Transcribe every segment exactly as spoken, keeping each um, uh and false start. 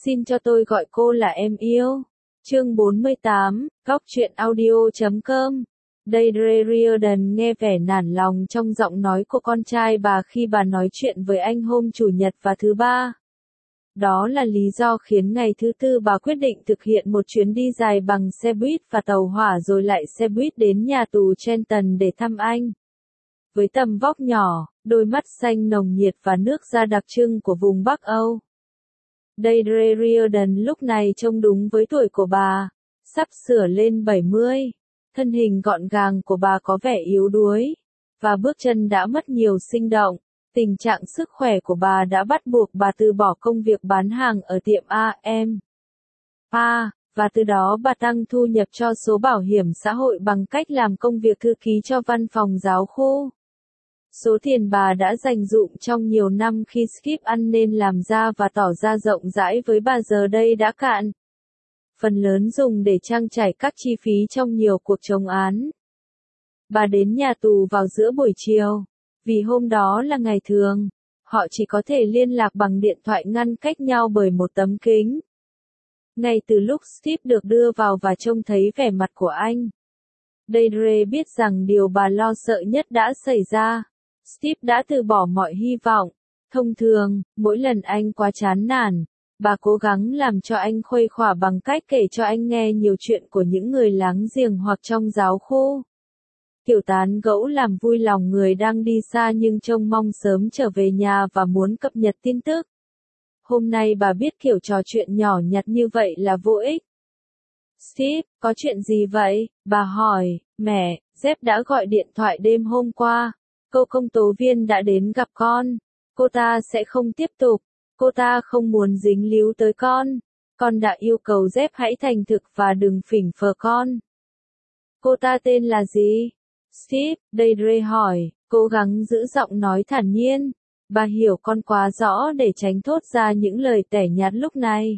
Xin cho tôi gọi cô là em yêu. Chương bốn mươi tám, góc truyện audio chấm com. Deirdre Riordan nghe vẻ nản lòng trong giọng nói của con trai bà khi bà nói chuyện với anh hôm Chủ nhật và thứ ba. Đó là lý do khiến ngày thứ tư bà quyết định thực hiện một chuyến đi dài bằng xe buýt và tàu hỏa rồi lại xe buýt đến nhà tù Trenton để thăm anh. Với tầm vóc nhỏ, đôi mắt xanh nồng nhiệt và nước da đặc trưng của vùng Bắc Âu, Deirdre Riordan lúc này trông đúng với tuổi của bà, sắp sửa lên bảy mươi. Thân hình gọn gàng của bà có vẻ yếu đuối, và bước chân đã mất nhiều sinh động. Tình trạng sức khỏe của bà đã bắt buộc bà từ bỏ công việc bán hàng ở tiệm a em a, và từ đó bà tăng thu nhập cho số bảo hiểm xã hội bằng cách làm công việc thư ký cho văn phòng giáo khu. Số tiền bà đã dành dụm trong nhiều năm khi Skip ăn nên làm ra và tỏ ra rộng rãi với bà giờ đây đã cạn. Phần lớn dùng để trang trải các chi phí trong nhiều cuộc chống án. Bà đến nhà tù vào giữa buổi chiều. Vì hôm đó là ngày thường, họ chỉ có thể liên lạc bằng điện thoại ngăn cách nhau bởi một tấm kính. Ngay từ lúc Steve được đưa vào và trông thấy vẻ mặt của anh, Deirdre biết rằng điều bà lo sợ nhất đã xảy ra. Steve đã từ bỏ mọi hy vọng. Thông thường, mỗi lần anh quá chán nản, bà cố gắng làm cho anh khuây khỏa bằng cách kể cho anh nghe nhiều chuyện của những người láng giềng hoặc trong giáo khu. Kiểu tán gẫu làm vui lòng người đang đi xa nhưng trông mong sớm trở về nhà và muốn cập nhật tin tức. Hôm nay bà biết kiểu trò chuyện nhỏ nhặt như vậy là vô ích. Steve, có chuyện gì vậy? Bà hỏi. Mẹ, Jeff đã gọi điện thoại đêm hôm qua. Cô công tố viên đã đến gặp con. Cô ta sẽ không tiếp tục. Cô ta không muốn dính líu tới con. Con đã yêu cầu Jeff hãy thành thực và đừng phỉnh phờ con. Cô ta tên là gì? Steve, Deirdre hỏi, cố gắng giữ giọng nói thản nhiên. Bà hiểu con quá rõ để tránh thốt ra những lời tẻ nhạt lúc này.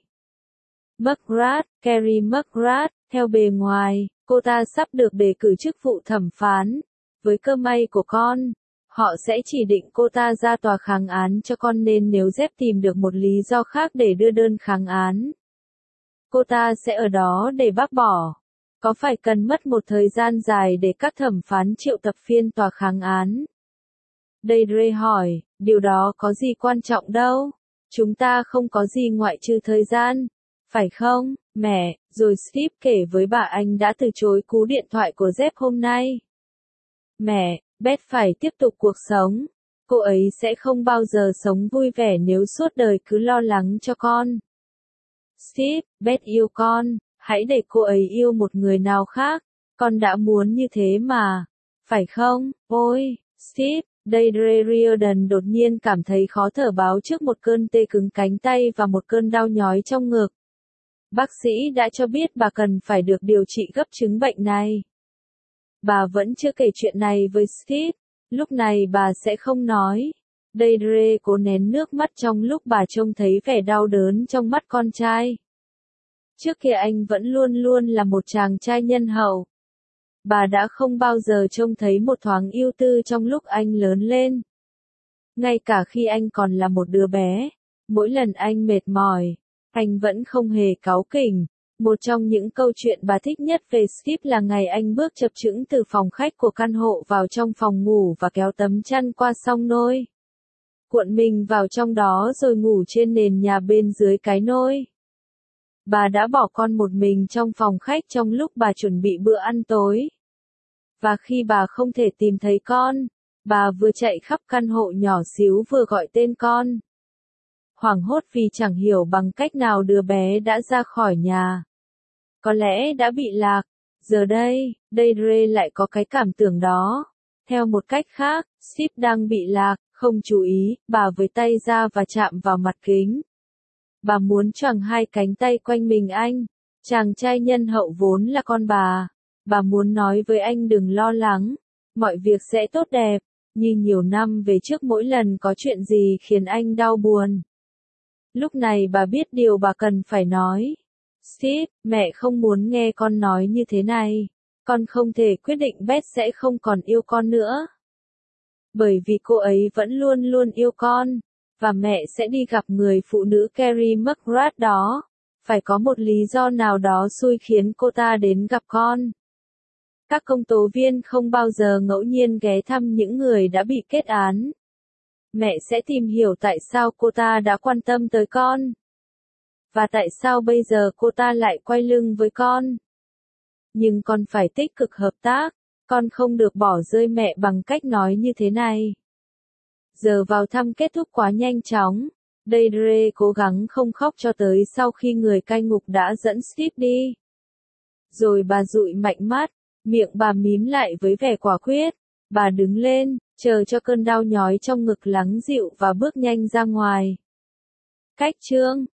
McGrath, Carrie McGrath, theo bề ngoài, cô ta sắp được đề cử chức vụ thẩm phán. Với cơ may của con, họ sẽ chỉ định cô ta ra tòa kháng án cho con nên nếu Jeff tìm được một lý do khác để đưa đơn kháng án, cô ta sẽ ở đó để bác bỏ. Có phải cần mất một thời gian dài để các thẩm phán triệu tập phiên tòa kháng án? Deirdre hỏi, điều đó có gì quan trọng đâu. Chúng ta không có gì ngoại trừ thời gian. Phải không, mẹ? Rồi Steve kể với bà anh đã từ chối cú điện thoại của Jeff hôm nay. Mẹ, Beth phải tiếp tục cuộc sống. Cô ấy sẽ không bao giờ sống vui vẻ nếu suốt đời cứ lo lắng cho con. Steve, Beth yêu con. Hãy để cô ấy yêu một người nào khác. Con đã muốn như thế mà. Phải không? Ôi, Steve, Deirdre Riordan đột nhiên cảm thấy khó thở báo trước một cơn tê cứng cánh tay và một cơn đau nhói trong ngực. Bác sĩ đã cho biết bà cần phải được điều trị gấp chứng bệnh này. Bà vẫn chưa kể chuyện này với Steve. Lúc này bà sẽ không nói. Deirdre cố nén nước mắt trong lúc bà trông thấy vẻ đau đớn trong mắt con trai. Trước kia anh vẫn luôn luôn là một chàng trai nhân hậu. Bà đã không bao giờ trông thấy một thoáng ưu tư trong lúc anh lớn lên. Ngay cả khi anh còn là một đứa bé, mỗi lần anh mệt mỏi, anh vẫn không hề cáu kỉnh. Một trong những câu chuyện bà thích nhất về Skip là ngày anh bước chập chững từ phòng khách của căn hộ vào trong phòng ngủ và kéo tấm chăn qua song nôi. Cuộn mình vào trong đó rồi ngủ trên nền nhà bên dưới cái nôi. Bà đã bỏ con một mình trong phòng khách trong lúc bà chuẩn bị bữa ăn tối. Và khi bà không thể tìm thấy con, bà vừa chạy khắp căn hộ nhỏ xíu vừa gọi tên con. Hoảng hốt vì chẳng hiểu bằng cách nào đứa bé đã ra khỏi nhà. Có lẽ đã bị lạc. Giờ đây, Deirdre lại có cái cảm tưởng đó. Theo một cách khác, Steve đang bị lạc, không chú ý, bà với tay ra và chạm vào mặt kính. Bà muốn choàng hai cánh tay quanh mình anh. Chàng trai nhân hậu vốn là con bà. Bà muốn nói với anh đừng lo lắng. Mọi việc sẽ tốt đẹp. Như nhiều năm về trước mỗi lần có chuyện gì khiến anh đau buồn. Lúc này bà biết điều bà cần phải nói. Steve, mẹ không muốn nghe con nói như thế này. Con không thể quyết định Beth sẽ không còn yêu con nữa. Bởi vì cô ấy vẫn luôn luôn yêu con. Và mẹ sẽ đi gặp người phụ nữ Carrie McGrath đó. Phải có một lý do nào đó xui khiến cô ta đến gặp con. Các công tố viên không bao giờ ngẫu nhiên ghé thăm những người đã bị kết án. Mẹ sẽ tìm hiểu tại sao cô ta đã quan tâm tới con. Và tại sao bây giờ cô ta lại quay lưng với con. Nhưng con phải tích cực hợp tác. Con không được bỏ rơi mẹ bằng cách nói như thế này. Giờ vào thăm kết thúc quá nhanh chóng. Deirdre cố gắng không khóc cho tới sau khi người cai ngục đã dẫn Steve đi. Rồi bà dụi mạnh mắt, miệng bà mím lại với vẻ quả quyết. Bà đứng lên, chờ cho cơn đau nhói trong ngực lắng dịu và bước nhanh ra ngoài. Cách chương